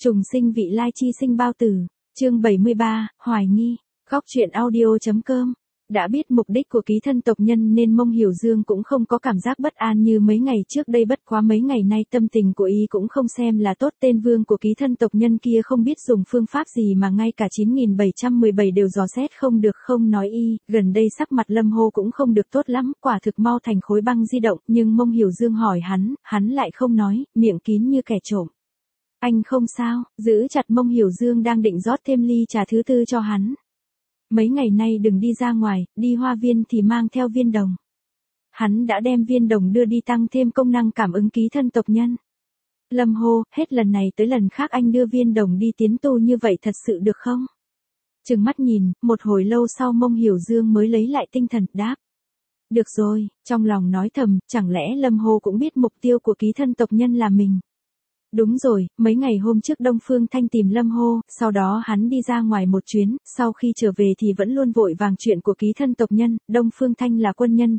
Trùng sinh vị lai chi sinh bao tử. Chương 73, hoài nghi. Góc truyện audio.com. Đã biết mục đích của ký thân tộc nhân nên Mông Hiểu Dương cũng không có cảm giác bất an như mấy ngày trước đây, bất quá mấy ngày nay tâm tình của y cũng không xem là tốt. Tên vương của ký thân tộc nhân kia không biết dùng phương pháp gì mà ngay cả 9717 đều dò xét không được, không nói y, gần đây sắc mặt Lâm Hô cũng không được tốt lắm, quả thực mau thành khối băng di động, nhưng Mông Hiểu Dương hỏi hắn lại không nói, miệng kín như kẻ trộm. Anh không sao, giữ chặt Mông Hiểu Dương đang định rót thêm ly trà thứ tư cho hắn. Mấy ngày nay đừng đi ra ngoài, đi hoa viên thì mang theo viên đồng. Hắn đã đem viên đồng đưa đi tăng thêm công năng cảm ứng ký thân tộc nhân. Lâm hô, hết lần này tới lần khác anh đưa viên đồng đi tiến tu như vậy thật sự được không? Trừng mắt nhìn, một hồi lâu sau Mông Hiểu Dương mới lấy lại tinh thần, đáp. Được rồi, trong lòng nói thầm, chẳng lẽ Lâm Hô cũng biết mục tiêu của ký thân tộc nhân là mình? Đúng rồi, mấy ngày hôm trước Đông Phương Thanh tìm Lâm Hô, sau đó hắn đi ra ngoài một chuyến, sau khi trở về thì vẫn luôn vội vàng chuyện của ký thân tộc nhân. Đông Phương Thanh là quân nhân,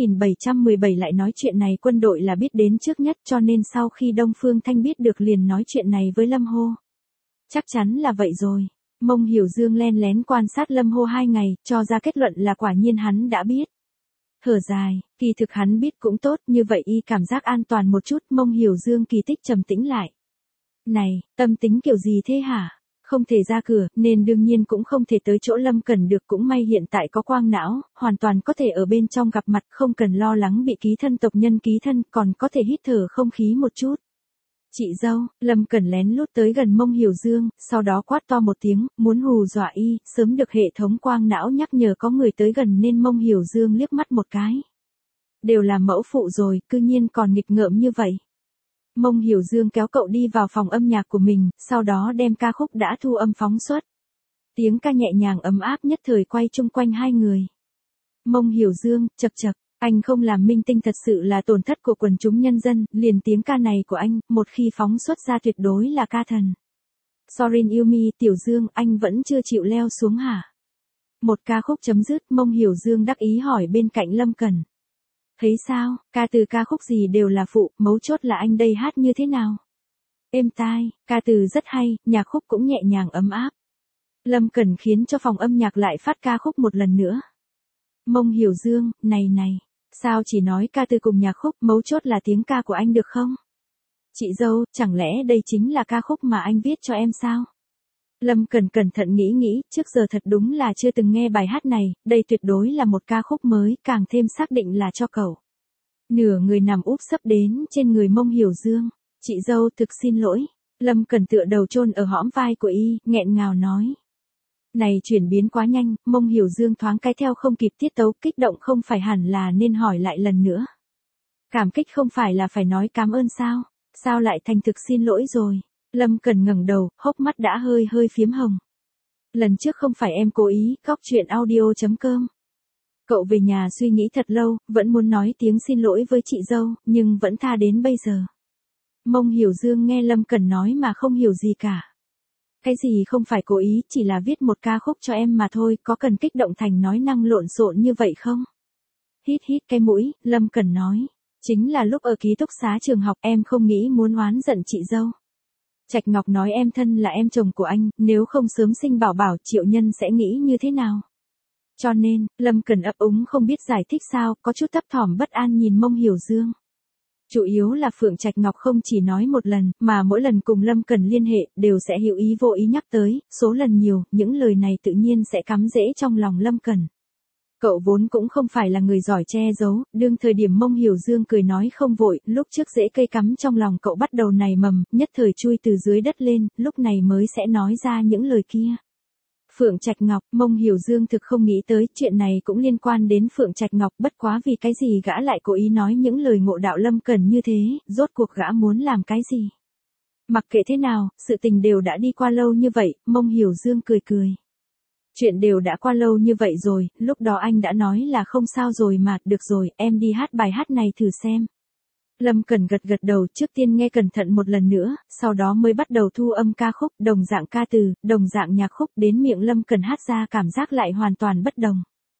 9717 lại nói chuyện này quân đội là biết đến trước nhất, cho nên sau khi Đông Phương Thanh biết được liền nói chuyện này với Lâm Hô. Chắc chắn là vậy rồi. Mông Hiểu Dương len lén quan sát Lâm Hô 2 ngày, cho ra kết luận là quả nhiên hắn đã biết. Thở dài, kỳ thực hắn biết cũng tốt, như vậy y cảm giác an toàn một chút. Mông Hiểu Dương kỳ tích trầm tĩnh lại. Này, tâm tính kiểu gì thế hả? Không thể ra cửa, nên đương nhiên cũng không thể tới chỗ Lâm Cẩn được, cũng may hiện tại có quang não, hoàn toàn có thể ở bên trong gặp mặt, không cần lo lắng bị ký thân tộc nhân ký thân, còn có thể hít thở không khí một chút. Chị dâu, Lâm Cẩn lén lút tới gần Mông Hiểu Dương, sau đó quát to một tiếng, muốn hù dọa y, sớm được hệ thống quang não nhắc nhở có người tới gần nên Mông Hiểu Dương liếc mắt một cái. Đều là mẫu phụ rồi, cư nhiên còn nghịch ngợm như vậy. Mông Hiểu Dương kéo cậu đi vào phòng âm nhạc của mình, sau đó đem ca khúc đã thu âm phóng xuất. Tiếng ca nhẹ nhàng ấm áp nhất thời quay chung quanh hai người. Mông Hiểu Dương, chậc chậc. Anh không làm minh tinh thật sự là tổn thất của quần chúng nhân dân, liền tiếng ca này của anh, một khi phóng xuất ra tuyệt đối là ca thần. Sorin yêu mi, Tiểu Dương, anh vẫn chưa chịu leo xuống hả? Một ca khúc chấm dứt, Mông Hiểu Dương đắc ý hỏi bên cạnh Lâm Cẩn. Thấy sao, ca từ ca khúc gì đều là phụ, mấu chốt là anh đây hát như thế nào? Êm tai, ca từ rất hay, nhạc khúc cũng nhẹ nhàng ấm áp. Lâm Cẩn khiến cho phòng âm nhạc lại phát ca khúc một lần nữa. Mông Hiểu Dương, này, sao chỉ nói ca từ cùng nhạc khúc, mấu chốt là tiếng ca của anh được không? Chị dâu, chẳng lẽ đây chính là ca khúc mà anh viết cho em sao? Lâm Cẩn cẩn thận nghĩ, trước giờ thật đúng là chưa từng nghe bài hát này, đây tuyệt đối là một ca khúc mới, càng thêm xác định là cho cậu. Nửa người nằm úp sấp đến trên người Mông Hiểu Dương. Chị dâu, thực xin lỗi. Lâm Cẩn tựa đầu chôn ở hõm vai của y, nghẹn ngào nói. Này chuyển biến quá nhanh, Mông Hiểu Dương thoáng cái theo không kịp tiết tấu, kích động không phải hẳn là nên hỏi lại lần nữa. Cảm kích không phải là phải nói cảm ơn sao? Sao lại thành thực xin lỗi rồi? Lâm Cẩn ngẩng đầu, hốc mắt đã hơi phiếm hồng. Lần trước không phải em cố ý, góc truyện audio.com. Cậu về nhà suy nghĩ thật lâu, vẫn muốn nói tiếng xin lỗi với chị dâu, nhưng vẫn tha đến bây giờ. Mông Hiểu Dương nghe Lâm Cẩn nói mà không hiểu gì cả. Cái gì không phải cố ý, chỉ là viết một ca khúc cho em mà thôi, có cần kích động thành nói năng lộn xộn như vậy không? Hít cái mũi, Lâm Cẩn nói. Chính là lúc ở ký túc xá trường học em không nghĩ muốn oán giận chị dâu. Trạch Ngọc nói em thân là em chồng của anh, nếu không sớm sinh bảo bảo Triệu Nhân sẽ nghĩ như thế nào? Cho nên, Lâm Cẩn ấp úng không biết giải thích sao, có chút thấp thỏm bất an nhìn Mông Hiểu Dương. Chủ yếu là Phượng Trạch Ngọc không chỉ nói một lần, mà mỗi lần cùng Lâm Cẩn liên hệ, đều sẽ hữu ý vô ý nhắc tới, số lần nhiều, những lời này tự nhiên sẽ cắm rễ trong lòng Lâm Cẩn. Cậu vốn cũng không phải là người giỏi che giấu, đương thời điểm Mông Hiểu Dương cười nói không vội, lúc trước rễ cây cắm trong lòng cậu bắt đầu nảy mầm, nhất thời chui từ dưới đất lên, lúc này mới sẽ nói ra những lời kia. Phượng Trạch Ngọc, Mông Hiểu Dương thực không nghĩ tới, chuyện này cũng liên quan đến Phượng Trạch Ngọc, bất quá vì cái gì gã lại cố ý nói những lời ngộ đạo Lâm Cẩn như thế, rốt cuộc gã muốn làm cái gì? Mặc kệ thế nào, sự tình đều đã đi qua lâu như vậy, Mông Hiểu Dương cười. Chuyện đều đã qua lâu như vậy rồi, lúc đó anh đã nói là không sao rồi mà, được rồi, em đi hát bài hát này thử xem. Lâm Cẩn gật đầu, trước tiên nghe cẩn thận một lần nữa, sau đó mới bắt đầu thu âm ca khúc, đồng dạng ca từ, đồng dạng nhạc khúc, đến miệng Lâm Cẩn hát ra cảm giác lại hoàn toàn bất đồng.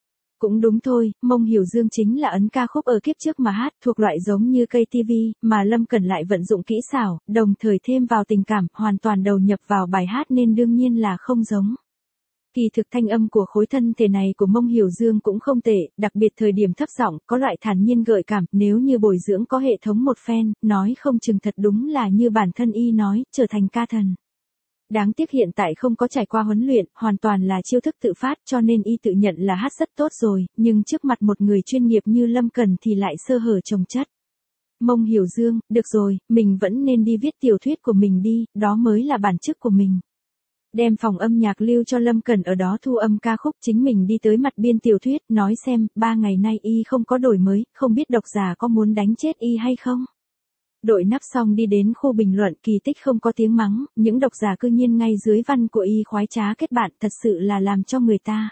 Cũng đúng thôi, Mông Hiểu Dương chính là ấn ca khúc ở kiếp trước mà hát, thuộc loại giống như cây TV, mà Lâm Cẩn lại vận dụng kỹ xảo, đồng thời thêm vào tình cảm, hoàn toàn đầu nhập vào bài hát nên đương nhiên là không giống. Kỳ thực thanh âm của khối thân thể này của Mông Hiểu Dương cũng không tệ, đặc biệt thời điểm thấp giọng, có loại thản nhiên gợi cảm, nếu như bồi dưỡng có hệ thống một phen, nói không chừng thật đúng là như bản thân y nói, trở thành ca thần. Đáng tiếc hiện tại không có trải qua huấn luyện, hoàn toàn là chiêu thức tự phát cho nên y tự nhận là hát rất tốt rồi, nhưng trước mặt một người chuyên nghiệp như Lâm Cẩn thì lại sơ hở chồng chất. Mông Hiểu Dương, được rồi, mình vẫn nên đi viết tiểu thuyết của mình đi, đó mới là bản chức của mình. Đem phòng âm nhạc lưu cho Lâm Cẩn ở đó thu âm ca khúc, chính mình đi tới mặt biên tiểu thuyết, nói xem, 3 ngày nay y không có đổi mới, không biết độc giả có muốn đánh chết y hay không. Đội nắp xong đi đến khu bình luận, kỳ tích không có tiếng mắng, những độc giả cư nhiên ngay dưới văn của y khoái trá kết bạn, thật sự là làm cho người ta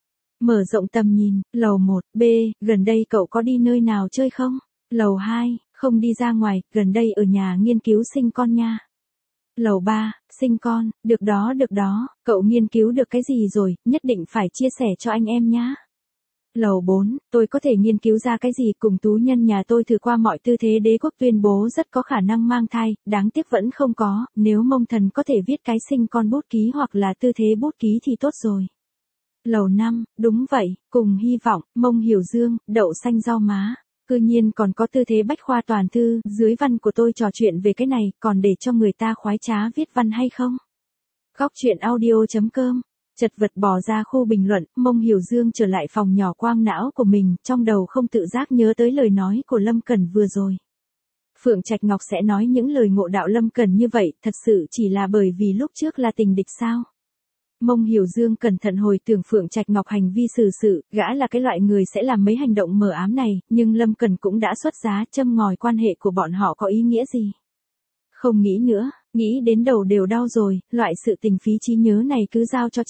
mở rộng tầm nhìn. Lầu 1, B, gần đây cậu có đi nơi nào chơi không? Lầu 2, không đi ra ngoài, gần đây ở nhà nghiên cứu sinh con nha. Lầu 3, sinh con, được đó, cậu nghiên cứu được cái gì rồi, nhất định phải chia sẻ cho anh em nhá. Lầu 4, tôi có thể nghiên cứu ra cái gì, cùng tú nhân nhà tôi thử qua mọi tư thế đế quốc tuyên bố rất có khả năng mang thai, đáng tiếc vẫn không có, nếu Mông Thần có thể viết cái sinh con bút ký hoặc là tư thế bút ký thì tốt rồi. Lầu 5, đúng vậy, cùng hy vọng, Mông Hiểu Dương, đậu xanh rau má. Cư nhiên còn có tư thế bách khoa toàn thư, dưới văn của tôi trò chuyện về cái này, còn để cho người ta khoái trá viết văn hay không? Góc chuyện audio.com. Chật vật bỏ ra khu bình luận, Mông Hiểu Dương trở lại phòng nhỏ quang não của mình, trong đầu không tự giác nhớ tới lời nói của Lâm Cẩn vừa rồi. Phượng Trạch Ngọc sẽ nói những lời ngộ đạo Lâm Cẩn như vậy, thật sự chỉ là bởi vì lúc trước là tình địch sao? Mông Hiểu Dương cẩn thận hồi tưởng Phượng Trạch Ngọc hành vi xử sự, gã là cái loại người sẽ làm mấy hành động mờ ám này, nhưng Lâm Cẩn cũng đã xuất giá châm ngòi quan hệ của bọn họ có ý nghĩa gì. Không nghĩ nữa, nghĩ đến đầu đều đau rồi, loại sự tình phí trí nhớ này cứ giao cho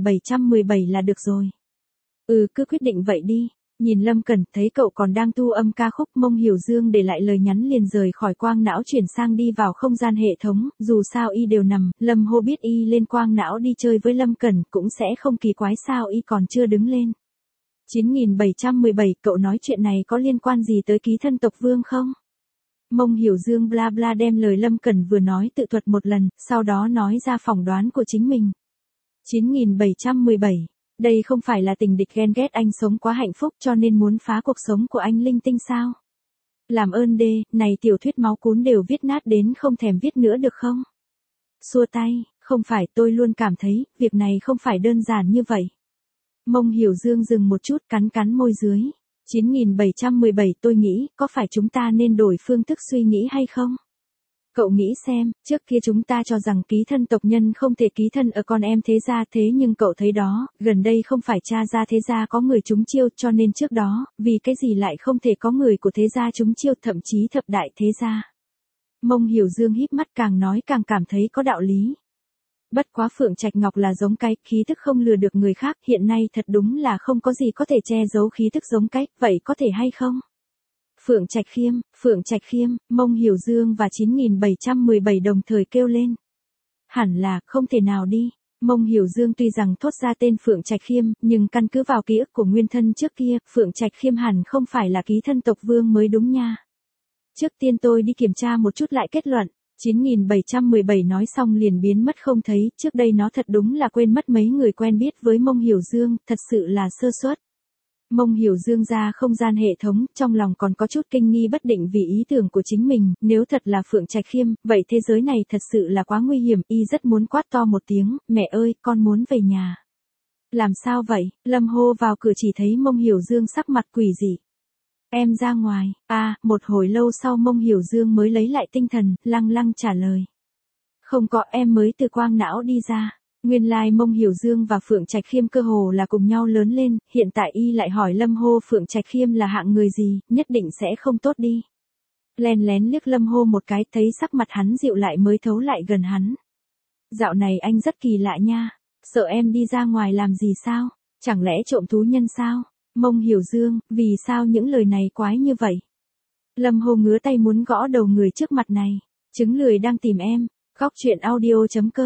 9717 là được rồi. Cứ quyết định vậy đi. Nhìn Lâm Cẩn, thấy cậu còn đang thu âm ca khúc, Mông Hiểu Dương để lại lời nhắn liền rời khỏi quang não chuyển sang đi vào không gian hệ thống, dù sao y đều nằm, Lâm Hô biết y lên quang não đi chơi với Lâm Cẩn cũng sẽ không kỳ quái sao y còn chưa đứng lên. 9717, cậu nói chuyện này có liên quan gì tới ký thân tộc vương không? Mông Hiểu Dương bla bla đem lời Lâm Cẩn vừa nói tự thuật một lần, sau đó nói ra phỏng đoán của chính mình. 9717. Đây không phải là tình địch ghen ghét anh sống quá hạnh phúc cho nên muốn phá cuộc sống của anh linh tinh sao? Làm ơn đê, này tiểu thuyết máu cún đều viết nát đến không thèm viết nữa được không? Xua tay, không phải, tôi luôn cảm thấy, việc này không phải đơn giản như vậy. Mông Hiểu Dương dừng một chút, cắn cắn môi dưới. 9717, tôi nghĩ, có phải chúng ta nên đổi phương thức suy nghĩ hay không? Cậu nghĩ xem, trước kia chúng ta cho rằng ký thân tộc nhân không thể ký thân ở con em thế gia, thế nhưng cậu thấy đó, gần đây không phải cha gia thế gia có người trúng chiêu, cho nên trước đó, vì cái gì lại không thể có người của thế gia trúng chiêu, thậm chí thập đại thế gia. Mông Hiểu Dương híp mắt, càng nói càng cảm thấy có đạo lý. Bất quá Phượng Trạch Ngọc là giống cái, khí thức không lừa được người khác, hiện nay thật đúng là không có gì có thể che giấu khí thức giống cái, vậy có thể hay không? Phượng Trạch Khiêm, Mông Hiểu Dương và 9717 đồng thời kêu lên. Hẳn là, không thể nào đi. Mông Hiểu Dương tuy rằng thốt ra tên Phượng Trạch Khiêm, nhưng căn cứ vào ký ức của nguyên thân trước kia, Phượng Trạch Khiêm hẳn không phải là ký thân tộc vương mới đúng nha. Trước tiên tôi đi kiểm tra một chút lại kết luận. 9717 nói xong liền biến mất không thấy, trước đây nó thật đúng là quên mất mấy người quen biết với Mông Hiểu Dương, thật sự là sơ suất. Mông Hiểu Dương ra không gian hệ thống, trong lòng còn có chút kinh nghi bất định vì ý tưởng của chính mình, nếu thật là Phượng Trạch Khiêm, vậy thế giới này thật sự là quá nguy hiểm, y rất muốn quát to một tiếng, mẹ ơi, con muốn về nhà. Làm sao vậy? Lâm hô vào cửa chỉ thấy Mông Hiểu Dương sắc mặt quỷ dị. Em ra ngoài. Một hồi lâu sau Mông Hiểu Dương mới lấy lại tinh thần, lăng lăng trả lời. Không có, em mới từ quang não đi ra. Nguyên lai Mông Hiểu Dương và Phượng Trạch Khiêm cơ hồ là cùng nhau lớn lên, hiện tại y lại hỏi Lâm Hô Phượng Trạch Khiêm là hạng người gì, nhất định sẽ không tốt đi. Len lén liếc Lâm Hô một cái, thấy sắc mặt hắn dịu lại mới thấu lại gần hắn. Dạo này anh rất kỳ lạ nha, sợ em đi ra ngoài làm gì sao, chẳng lẽ trộm thú nhân sao? Mông Hiểu Dương, vì sao những lời này quái như vậy? Lâm Hô ngứa tay muốn gõ đầu người trước mặt này, trứng lười đang tìm em, góc chuyện audio.com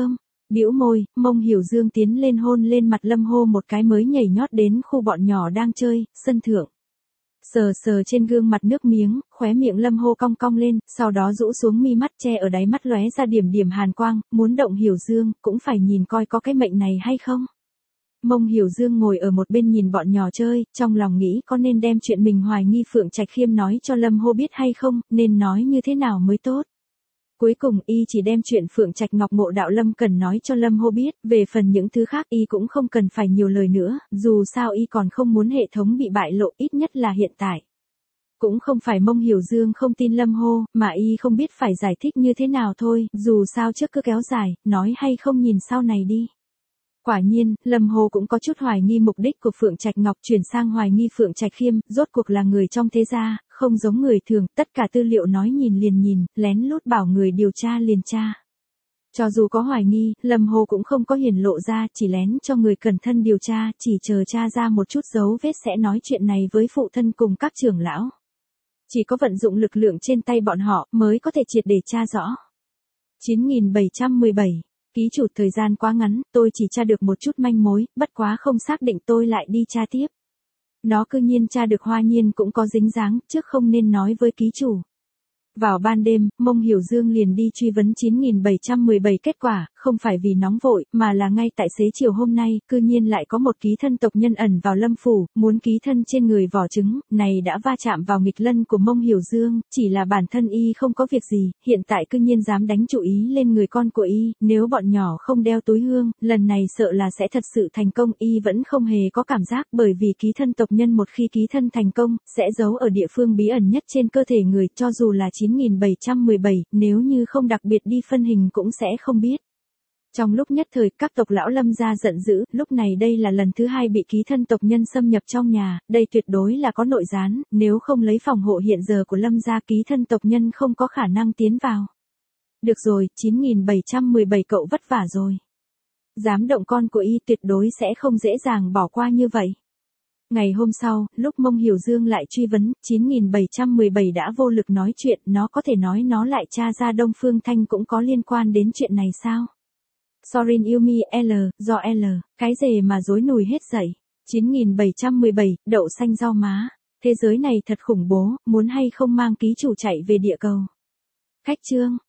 Bĩu môi, Mông Hiểu Dương tiến lên hôn lên mặt Lâm Hô một cái mới nhảy nhót đến khu bọn nhỏ đang chơi, sân thượng. Sờ sờ trên gương mặt nước miếng, khóe miệng Lâm Hô cong cong lên, sau đó rũ xuống mi mắt che ở đáy mắt lóe ra điểm điểm hàn quang, muốn động Hiểu Dương, cũng phải nhìn coi có cái mệnh này hay không. Mông Hiểu Dương ngồi ở một bên nhìn bọn nhỏ chơi, trong lòng nghĩ có nên đem chuyện mình hoài nghi Phượng Trạch Khiêm nói cho Lâm Hô biết hay không, nên nói như thế nào mới tốt. Cuối cùng y chỉ đem chuyện Phượng Trạch Ngọc Ngộ Đạo Lâm cần nói cho Lâm Hô biết, về phần những thứ khác y cũng không cần phải nhiều lời nữa, dù sao y còn không muốn hệ thống bị bại lộ, ít nhất là hiện tại. Cũng không phải Mông Hiểu Dương không tin Lâm Hô, mà y không biết phải giải thích như thế nào thôi, dù sao trước cứ kéo dài, nói hay không nhìn sau này đi. Quả nhiên, Lâm Hô cũng có chút hoài nghi mục đích của Phượng Trạch Ngọc, chuyển sang hoài nghi Phượng Trạch Khiêm, rốt cuộc là người trong thế gia, không giống người thường, tất cả tư liệu nói nhìn liền nhìn, lén lút bảo người điều tra liền tra. Cho dù có hoài nghi, Lâm Hô cũng không có hiển lộ ra, chỉ lén cho người cẩn thân điều tra, chỉ chờ tra ra một chút dấu vết sẽ nói chuyện này với phụ thân cùng các trưởng lão. Chỉ có vận dụng lực lượng trên tay bọn họ mới có thể triệt để tra rõ. 9717 Ký chủ, thời gian quá ngắn, tôi chỉ tra được một chút manh mối, bất quá không xác định, tôi lại đi tra tiếp. Nó cư nhiên tra được Hoa Nhiên cũng có dính dáng, trước không nên nói với ký chủ. Vào ban đêm, Mông Hiểu Dương liền đi truy vấn 9717 kết quả, không phải vì nóng vội, mà là ngay tại xế chiều hôm nay, cư nhiên lại có một ký thân tộc nhân ẩn vào Lâm phủ, muốn ký thân trên người vỏ trứng, này đã va chạm vào nghịch lân của Mông Hiểu Dương, chỉ là bản thân y không có việc gì, hiện tại cư nhiên dám đánh chủ ý lên người con của y, nếu bọn nhỏ không đeo túi hương, lần này sợ là sẽ thật sự thành công, y vẫn không hề có cảm giác, bởi vì ký thân tộc nhân một khi ký thân thành công, sẽ giấu ở địa phương bí ẩn nhất trên cơ thể người, cho dù là 9717, nếu như không đặc biệt đi phân hình cũng sẽ không biết. Trong lúc nhất thời, các tộc lão Lâm gia giận dữ, lúc này đây là lần thứ hai bị ký thân tộc nhân xâm nhập trong nhà, đây tuyệt đối là có nội gián, nếu không lấy phòng hộ hiện giờ của Lâm gia, ký thân tộc nhân không có khả năng tiến vào. Được rồi, 9717 cậu vất vả rồi. Dám động con của y tuyệt đối sẽ không dễ dàng bỏ qua như vậy. Ngày hôm sau, lúc Mông Hiểu Dương lại truy vấn, 9717 đã vô lực nói chuyện, nó có thể nói nó lại tra ra Đông Phương Thanh cũng có liên quan đến chuyện này sao? Sorin Yumi L, do L, cái gì mà rối nùi hết dậy? 9717, đậu xanh rau má. Thế giới này thật khủng bố, muốn hay không mang ký chủ chạy về địa cầu. Khách chương.